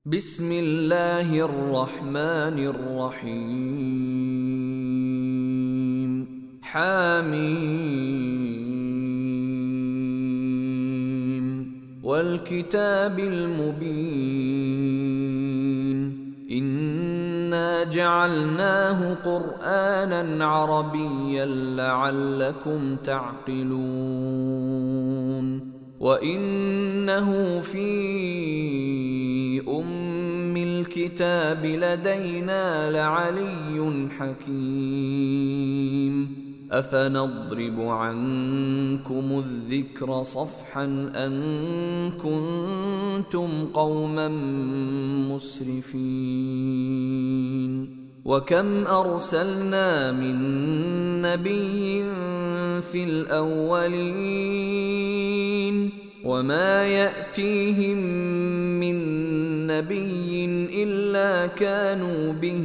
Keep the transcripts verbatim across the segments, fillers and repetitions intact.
بسم الله الرحمن الرحيم حميم والكتاب المبين إنا جعلناه قرآنا عربيا لعلكم تعقلون وإنه في أم الكتاب لدينا لعلي حكيم أفنضرب عنكم الذكر صفحا أن كنتم قوما مسرفين وكم أرسلنا من نبي في الأولين وما يأتيهم من نبي إلا كانوا به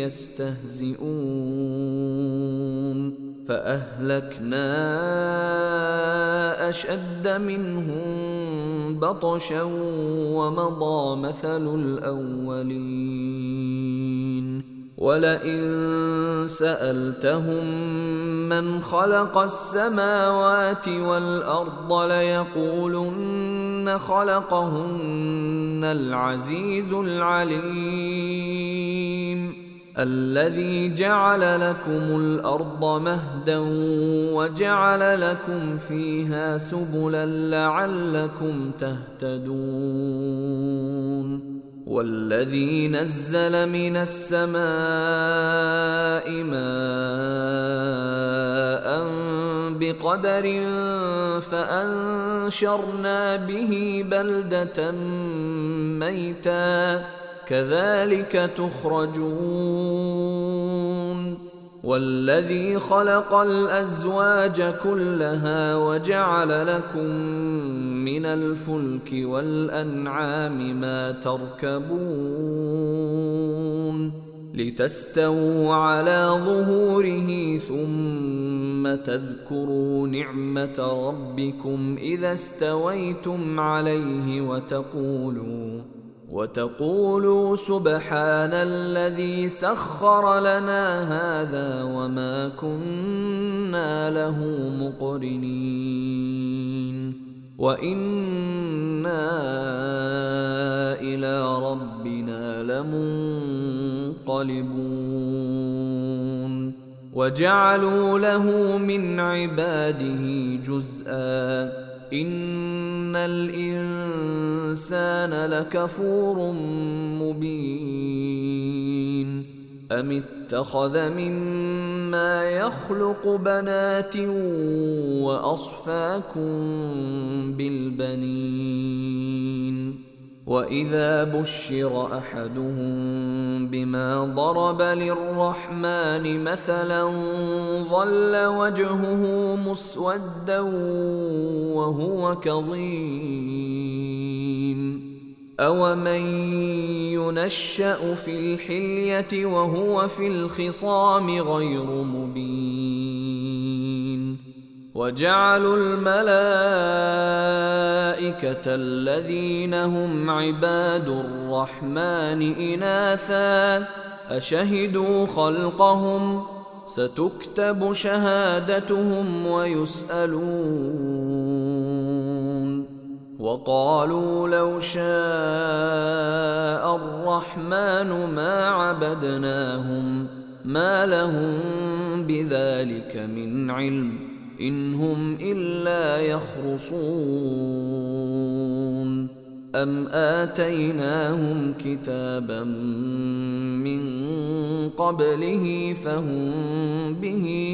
يستهزئون فأهلكنا أشد منهم بطشا ومضى مثل الأولين ولئن سألتهم من خلق السماوات والأرض ليقولن خلقهن العزيز العليم الذي جعل لكم الأرض مهدا وجعل لكم فيها سبلا لعلكم تهتدون والذي نزل من السماء ماء بقدر فأنشرنا به بلدة ميتا كذلك تخرجون والذي خلق الأزواج كلها وجعل لكم من الفلك والأنعام ما تركبون لتستووا على ظهوره ثم تذكروا نعمة ربكم إذا استويتم عليه وتقولوا وتقولوا سبحان الذي سخر لنا هذا وما كنا له مقرنين وإنا إلى ربنا لمنقلبون وجعلوا له من عباده جزءا إن الإنسان لكفور مبين أم اتخذ مما يخلق بنات وأصفاكم بالبنين وإذا بشر أحدهم بما ضرب للرحمن مثلا ظل وجهه مسودا وهو كظيم أومن ينشأ في الحلية وهو في الخصام غير مبين وجعلوا الملائكة الذين هم عباد الرحمن إناثا أشهدوا خلقهم ستكتب شهادتهم ويسألون وقالوا لو شاء الرحمن ما عبدناهم ما لهم بذلك من علم إن هم إلا يخرصون أم آتيناهم كتابا من قبله فهم به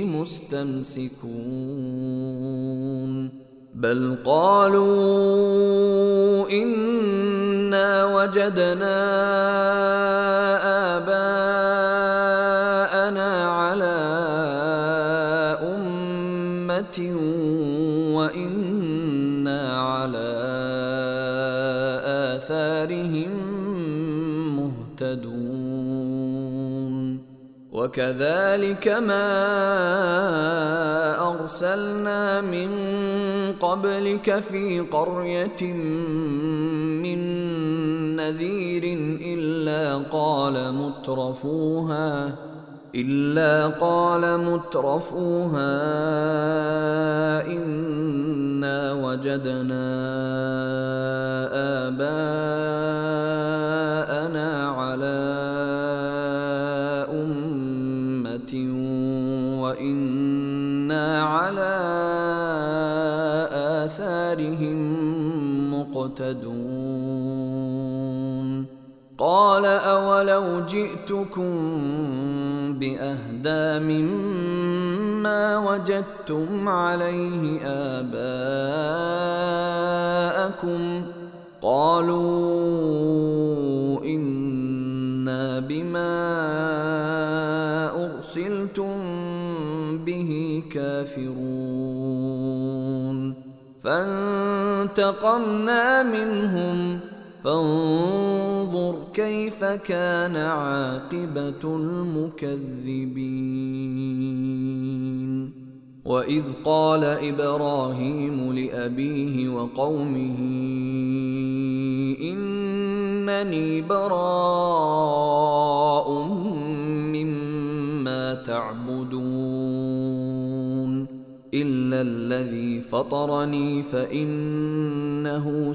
مستمسكون بل قالوا إنا وجدنا آباءنا على وإنا على آثارهم مهتدون وكذلك ما أرسلنا من قبلك في قرية من نذير إلا قال مترفوها إلا قال مترفوها إنا وجدنا آباءنا على أمة وإنا على آثارهم مقتدون قال أولو جئتكم بأهدى مما وجدتم عليه آباءكم قالوا إنا بما أرسلتم به كافرون فانتقمنا منهم فانظر كيف كان عاقبة المكذبين وإذ قال إبراهيم لأبيه وقومه إنني براء مما تعبدون إلا الذي فطرني فإنه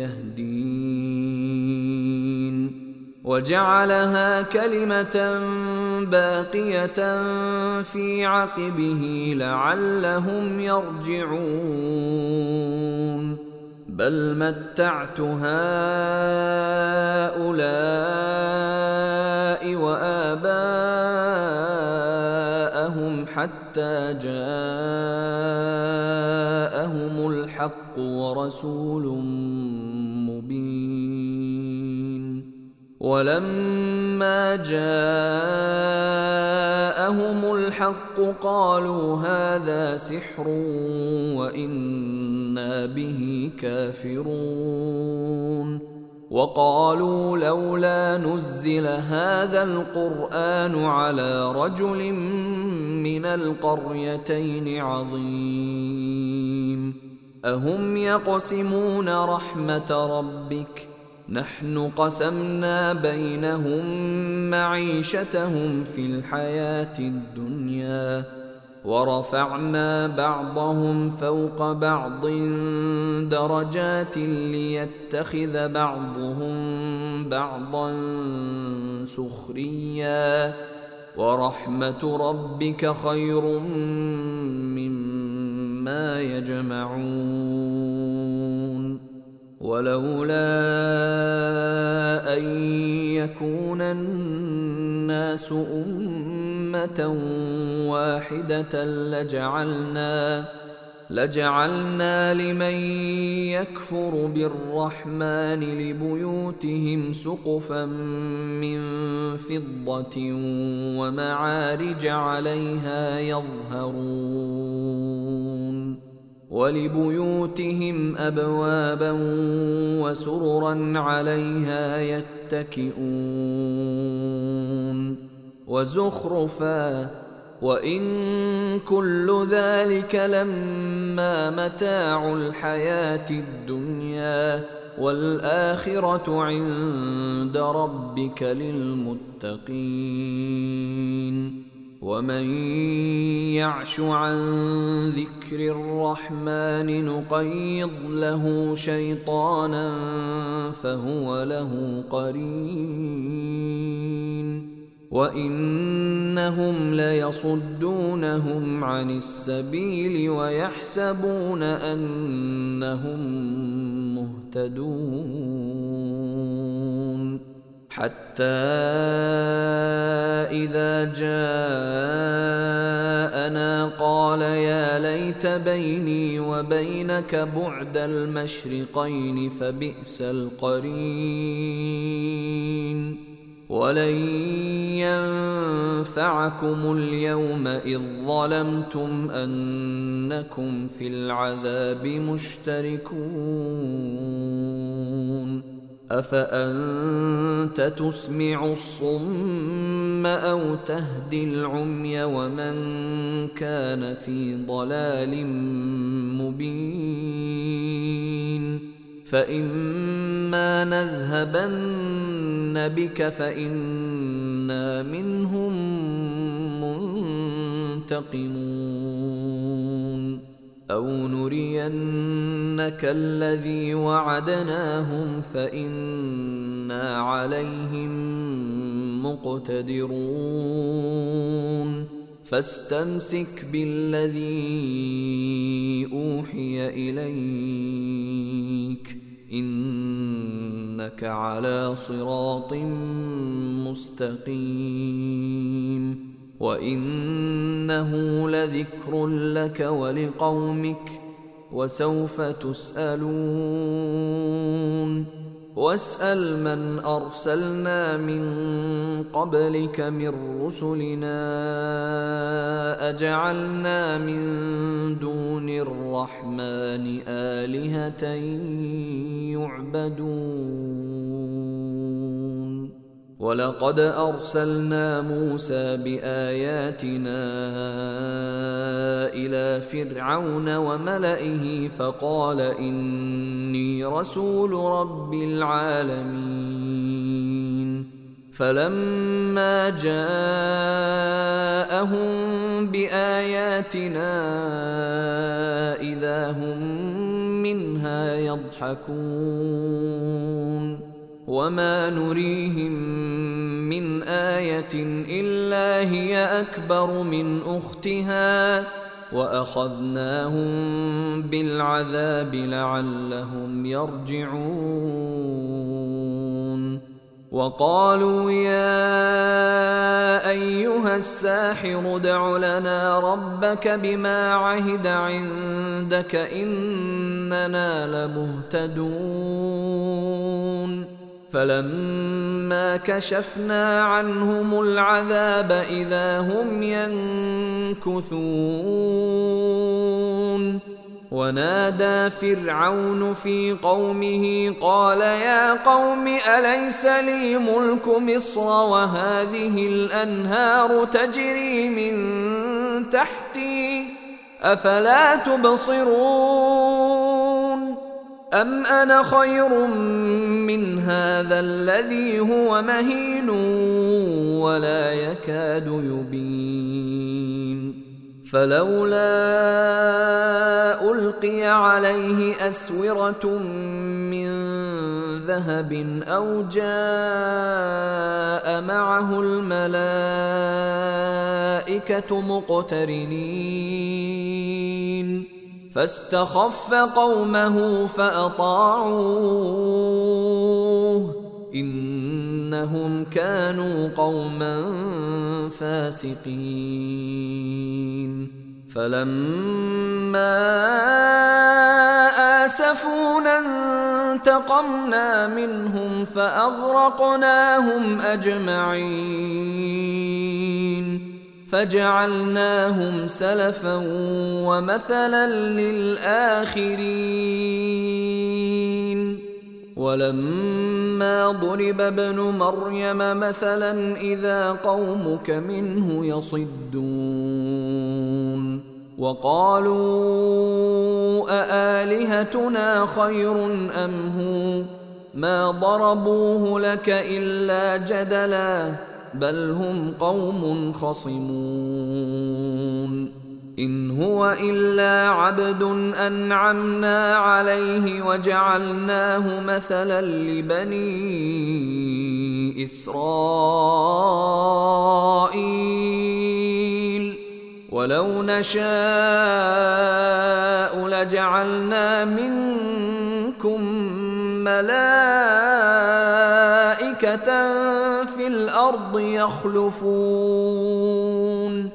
سيهدين وجعلها كلمة باقية في عقبه لعلهم يرجعون بل متعت هؤلاء وآباءهم حتى جاءهم الحق ورسول مبين ولما جاءهم الحق قالوا هذا سحر وإنا به كافرون وقالوا لولا نزل هذا القرآن على رجل من القريتين عظيم أهم يقسمون رحمة ربك نحن قسمنا بينهم معيشتهم في الحياة الدنيا ورفعنا بعضهم فوق بعض درجات ليتخذ بعضهم بعضا سخريا ورحمة ربك خير مما يجمعون ولولا أن يكون الناس أمة واحدة لجعلنا لجعلنا لمن يكفر بالرحمن لبيوتهم سقفا من فضة ومعارج عليها يظهرون ولبيوتهم أبوابا وسررا عليها يتكئون وزخرفا وإن كل ذلك لما متاع الحياة الدنيا والآخرة عند ربك للمتقين ومن يعش عن ذكر الرحمن نقيض له شيطانا فهو له قرين وإنهم ليصدونهم عن السبيل ويحسبون أنهم مهتدون حتى إذا جاءنا قال يا ليت بيني وبينك بعد المشرقين فبئس القرين ولن ينفعكم اليوم إذ ظلمتم أنكم في العذاب مشتركون أفأنت تسمع الصم أو تهدي العمي ومن كان في ضلال مبين فإما نذهبن بك فإنا منهم منتقمون أو نرينك الذي وعدناهم فإنا عليهم مقتدرون فاستمسك بالذي أوحي إليك إنك على صراط مستقيم وإنه لذكر لك ولقومك وسوف تسألون واسأل من أرسلنا من قبلك من رسلنا أجعلنا من دون الرحمن آلهة يعبدون ولقد أرسلنا موسى بآياتنا إلى فرعون وملئه فقال إني رسول رب العالمين فلما جاءهم بآياتنا إذا هم منها يضحكون وما نريهم من آية إلا هي أكبر من أختها وأخذناهم بالعذاب لعلهم يرجعون وقالوا يا أيها الساحر ادع لنا ربك بما عهد عندك إننا لمهتدون فلما كشفنا عنهم العذاب إذا هم ينكثون ونادى فرعون في قومه قال يا قوم أليس لي ملك مصر وهذه الأنهار تجري من تحتي أفلا تبصرون أم أنا خير من هذا الذي هو مهين ولا يكاد يبين فلولا ألقي عليه أسورة من ذهب أو جاء معه الملائكة مقترنين فاستخف قومه فأطاعوه إنهم كانوا قوما فاسقين فلما آسفونا انتقمنا منهم فأغرقناهم أجمعين فجعلناهم سلفا ومثلا للآخرين ولما ضرب ابن مريم مثلا إذا قومك منه يصدون وقالوا أآلهتنا خير أم هو ما ضربوه لك إلا جدلا بل هم قوم خصمون إن هو إلا عبد أنعمنا عليه وجعلناه مثلا لبني إسرائيل ولو نشاء لجعلنا منكم ملائكة في الأرض يخلفون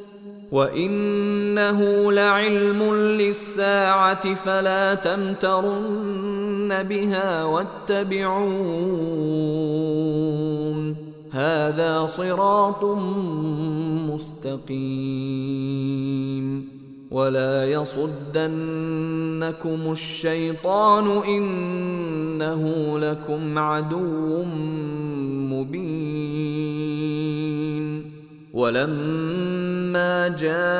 وإنه لعلم للساعة فلا تمترن بها واتبعون هذا صراط مستقيم ولا يصدنكم الشيطان إنه لكم عدو مبين. ولما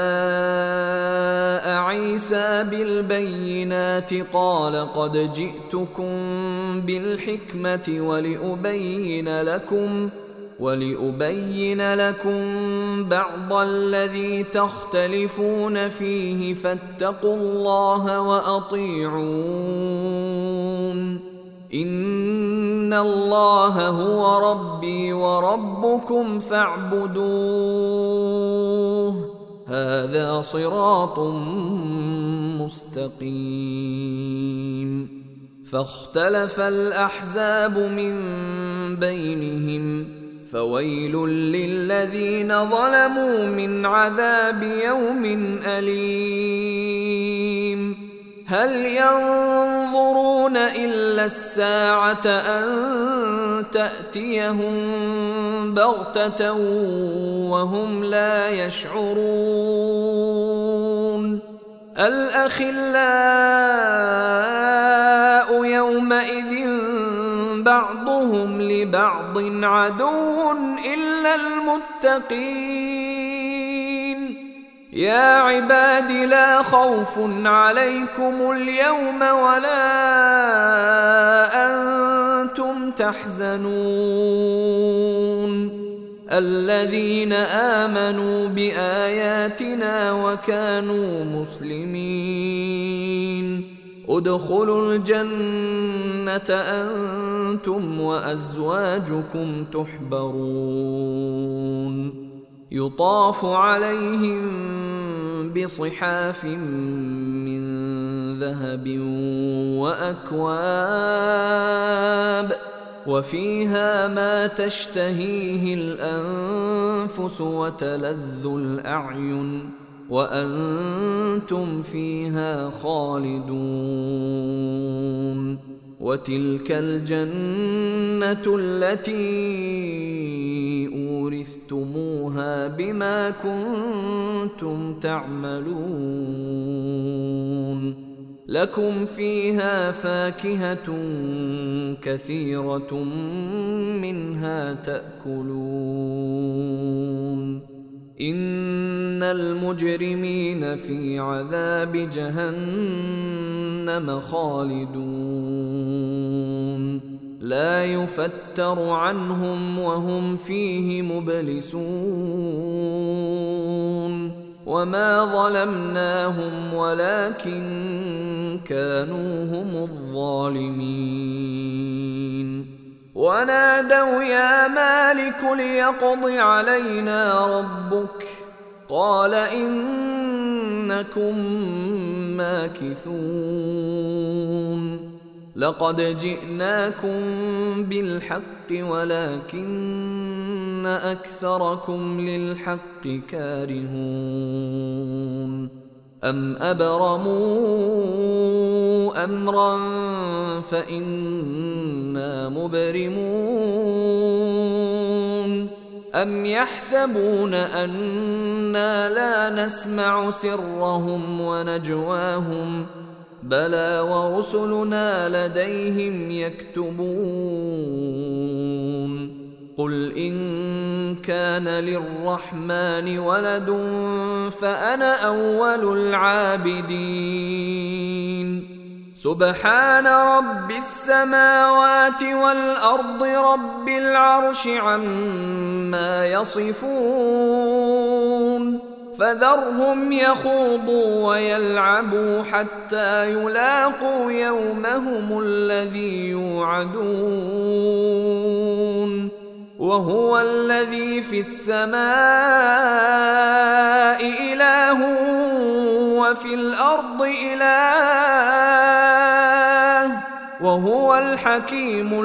جاء عيسى بالبينات قال قد جئتكم بالحكمة ولأبين لكم ولأبين لكم بعض الذي تختلفون فيه فاتقوا الله وأطيعون إن الله هو ربي وربكم فاعبدوه هذا صراط مستقيم. فاختلف الأحزاب من بينهم فويل للذين ظلموا من عذاب يوم أليم. هل ينظرون إلا الساعة أن تأتيهم بغتة وهم لا يشعرون. الأخلاء يومئذ بعضهم لبعض عدو إلا المتقين. يا عباد لا خوف عليكم اليوم ولا أنتم تحزنون الذين آمنوا بآياتنا وكانوا مسلمين ادخلوا الجنة أنتم وأزواجكم تحبرون يطاف عليهم بصحاف من ذهب وأكواب وفيها ما تشتهيه الأنفس وتلذ الأعين وأنتم فيها خالدون. وتلك الجنة التي أورثتموها بما كنتم تعملون لكم فيها فاكهة كثيرة منها تأكلون. إن المجرمين في عذاب جهنم خالدون لا يفتر عنهم وهم فيه مبلسون. وما ظلمناهم ولكن كانوا هم الظالمين. ونادوا يا مالك ليقض علينا ربك قال إنكم ماكثون. لقد جئناكم بالحق ولكن أكثركم للحق كارهون. أم أبرموا أمرا فإنا مبرمون أم يحسبون أنا لا نسمع سرهم ونجواهم بلى ورسلنا لديهم يكتبون. قل إن كان للرحمن ولد فأنا أول العابدين. سبحان رب السماوات والأرض رب العرش عما يصفون. فذرهم يخوضوا ويلعبوا حتى يلاقوا يومهم الذي يوعدون. وهو الذي في السماء إله وفي الأرض إله وهو الحكيم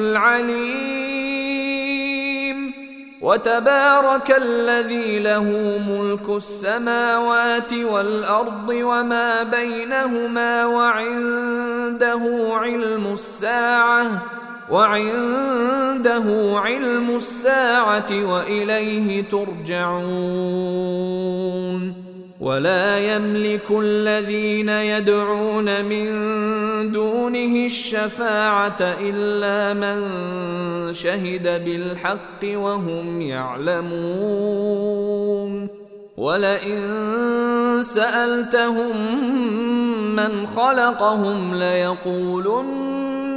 العليم. وتبارك الذي له ملك السماوات والأرض وما بينهما وعنده علم الساعة وعنده علم الساعة وإليه ترجعون. ولا يملك الذين يدعون من دونه الشفاعة إلا من شهد بالحق وهم يعلمون ولئن سألتهم من خلقهم ليقولن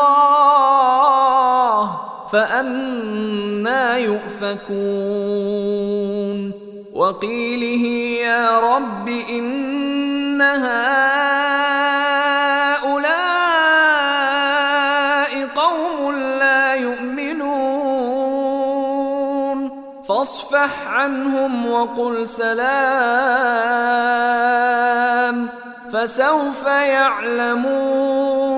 الله فأنى يؤفكون وقيله يا رب إن هؤلاء قوم لا يؤمنون فاصفح عنهم وقل سلام فسوف يعلمون